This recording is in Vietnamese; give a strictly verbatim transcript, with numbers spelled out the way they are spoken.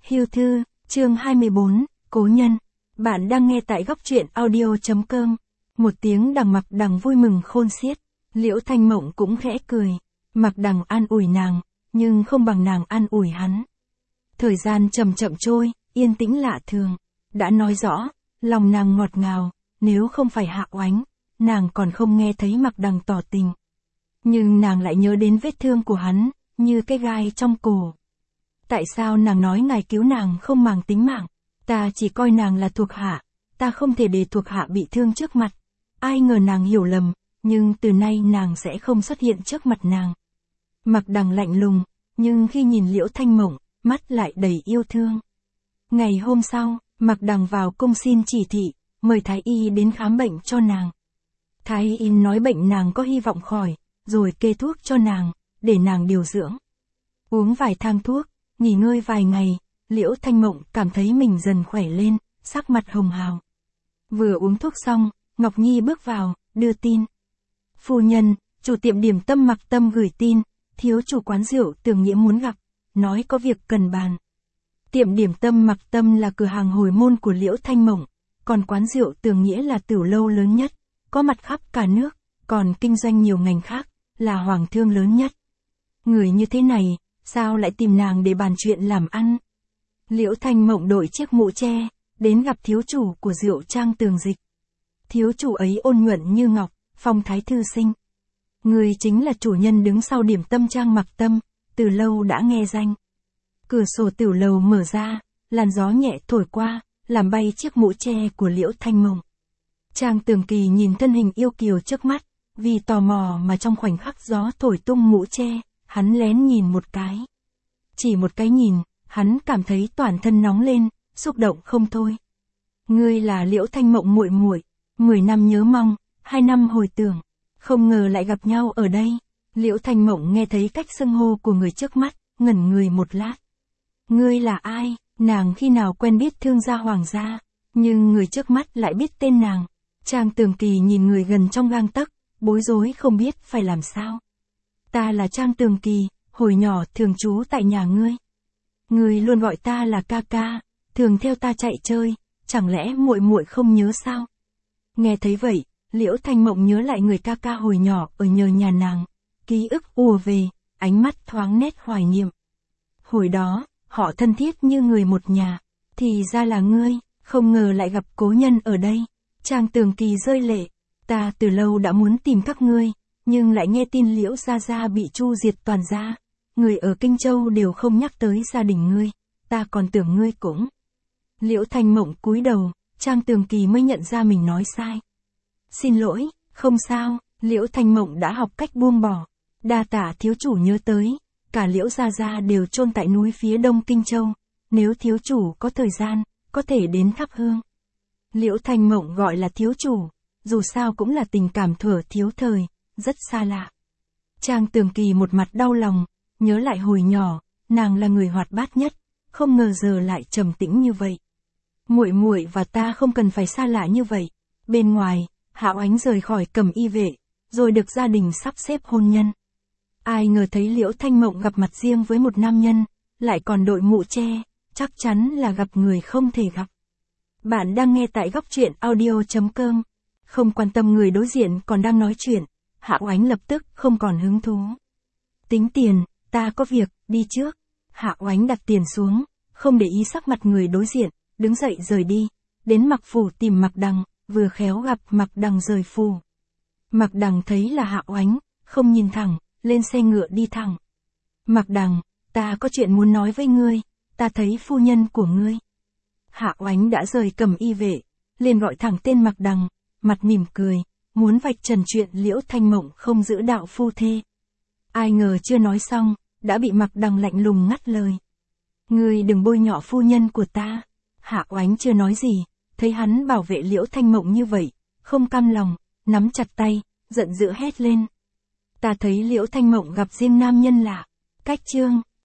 Hưu thư, chương hai mươi bốn, Cố nhân. Bạn đang nghe tại góc truyện audio.com. Một tiếng đằng Mạc Đằng vui mừng khôn xiết. Liễu Thanh Mộng cũng khẽ cười. Mạc Đằng an ủi nàng, nhưng không bằng nàng an ủi hắn. Thời gian chậm chậm trôi, yên tĩnh lạ thường. Đã nói rõ, lòng nàng ngọt ngào, nếu không phải Hạ Oánh, nàng còn không nghe thấy Mạc Đằng tỏ tình. Nhưng nàng lại nhớ đến vết thương của hắn, như cái gai trong cổ. Tại sao nàng nói ngài cứu nàng không màng tính mạng? Ta chỉ coi nàng là thuộc hạ, ta không thể để thuộc hạ bị thương trước mặt. Ai ngờ nàng hiểu lầm, nhưng từ nay nàng sẽ không xuất hiện trước mặt nàng. Mạc Đằng lạnh lùng, nhưng khi nhìn Liễu Thanh Mộng, mắt lại đầy yêu thương. Ngày hôm sau, Mạc Đằng vào cung xin chỉ thị, mời Thái Y đến khám bệnh cho nàng. Thái Y nói bệnh nàng có hy vọng khỏi, rồi kê thuốc cho nàng, để nàng điều dưỡng. Uống vài thang thuốc, nghỉ ngơi vài ngày, Liễu Thanh Mộng cảm thấy mình dần khỏe lên, sắc mặt hồng hào. Vừa uống thuốc xong, Ngọc Nhi bước vào, đưa tin. Phu nhân, chủ tiệm điểm tâm Mạc Tâm gửi tin, thiếu chủ quán rượu Tường Nghĩa muốn gặp, nói có việc cần bàn. Tiệm điểm tâm Mạc Tâm là cửa hàng hồi môn của Liễu Thanh Mộng, còn quán rượu Tường Nghĩa là tửu lâu lớn nhất, có mặt khắp cả nước, còn kinh doanh nhiều ngành khác, là hoàng thương lớn nhất. Người như thế này, sao lại tìm nàng để bàn chuyện làm ăn? Liễu Thanh Mộng đội chiếc mũ tre, đến gặp thiếu chủ của rượu Trang Tường Dịch. Thiếu chủ ấy ôn nhuận như ngọc, phong thái thư sinh. Người chính là chủ nhân đứng sau điểm tâm Trang Mạc Tâm, từ lâu đã nghe danh. Cửa sổ tửu lầu mở ra, làn gió nhẹ thổi qua, làm bay chiếc mũ tre của Liễu Thanh Mộng. Trang Tường Kỳ nhìn thân hình yêu kiều trước mắt, vì tò mò mà trong khoảnh khắc gió thổi tung mũ tre, hắn lén nhìn một cái. Chỉ một cái nhìn, hắn cảm thấy toàn thân nóng lên, xúc động không thôi. Ngươi là Liễu Thanh Mộng muội muội, mười năm nhớ mong, hai năm hồi tưởng, không ngờ lại gặp nhau ở đây. Liễu Thanh Mộng nghe thấy cách xưng hô của người trước mắt, ngẩn người một lát. Ngươi là ai? Nàng khi nào quen biết thương gia hoàng gia, nhưng người trước mắt lại biết tên nàng. Trang Tường Kỳ nhìn người gần trong gang tấc, bối rối không biết phải làm sao. Ta là Trang Tường Kỳ, hồi nhỏ thường trú tại nhà ngươi. Ngươi luôn gọi ta là ca ca, thường theo ta chạy chơi, chẳng lẽ muội muội không nhớ sao? Nghe thấy vậy, Liễu Thanh Mộng nhớ lại người ca ca hồi nhỏ ở nhờ nhà nàng, ký ức ùa về, ánh mắt thoáng nét hoài niệm. Hồi đó, họ thân thiết như người một nhà, thì ra là ngươi, không ngờ lại gặp cố nhân ở đây. Trang Tường Kỳ rơi lệ, ta từ lâu đã muốn tìm các ngươi, nhưng lại nghe tin Liễu gia gia bị chu diệt toàn gia. Người ở Kinh Châu đều không nhắc tới gia đình ngươi, ta còn tưởng ngươi cũng. Liễu Thanh Mộng cúi đầu, Trang Tường Kỳ mới nhận ra mình nói sai. Xin lỗi, không sao, Liễu Thanh Mộng đã học cách buông bỏ. Đa tạ thiếu chủ nhớ tới, cả Liễu gia gia đều chôn tại núi phía đông Kinh Châu, nếu thiếu chủ có thời gian, có thể đến thắp hương. Liễu Thanh Mộng gọi là thiếu chủ, dù sao cũng là tình cảm thuở thiếu thời, rất xa lạ. Trang Tường Kỳ một mặt đau lòng, nhớ lại hồi nhỏ, nàng là người hoạt bát nhất, không ngờ giờ lại trầm tĩnh như vậy. Muội muội và ta không cần phải xa lạ như vậy. Bên ngoài, Hạ Oánh rời khỏi Cẩm Y vệ, rồi được gia đình sắp xếp hôn nhân. Ai ngờ thấy Liễu Thanh Mộng gặp mặt riêng với một nam nhân, lại còn đội mũ tre, chắc chắn là gặp người không thể gặp. Bạn đang nghe tại góc truyện audio.com. Không quan tâm người đối diện còn đang nói chuyện, Hạ Oánh lập tức không còn hứng thú. Tính tiền, ta có việc, đi trước. Hạ Oánh đặt tiền xuống, không để ý sắc mặt người đối diện, đứng dậy rời đi. Đến Mạc phủ tìm Mạc Đằng, vừa khéo gặp Mạc Đằng rời phủ. Mạc Đằng thấy là Hạ Oánh, không nhìn thẳng, lên xe ngựa đi thẳng. Mạc Đằng, ta có chuyện muốn nói với ngươi, ta thấy phu nhân của ngươi. Hạ Oánh đã rời Cẩm Y vệ, liền gọi thẳng tên Mạc Đằng, mặt mỉm cười, muốn vạch trần chuyện Liễu Thanh Mộng không giữ đạo phu thê. Ai ngờ chưa nói xong, đã bị Mạc Đằng lạnh lùng ngắt lời. Ngươi đừng bôi nhọ phu nhân của ta. Hạ Oánh chưa nói gì, thấy hắn bảo vệ Liễu Thanh Mộng như vậy, không cam lòng, nắm chặt tay, giận dữ hét lên. Ta thấy Liễu Thanh Mộng gặp riêng nam nhân lạ. Cách chương.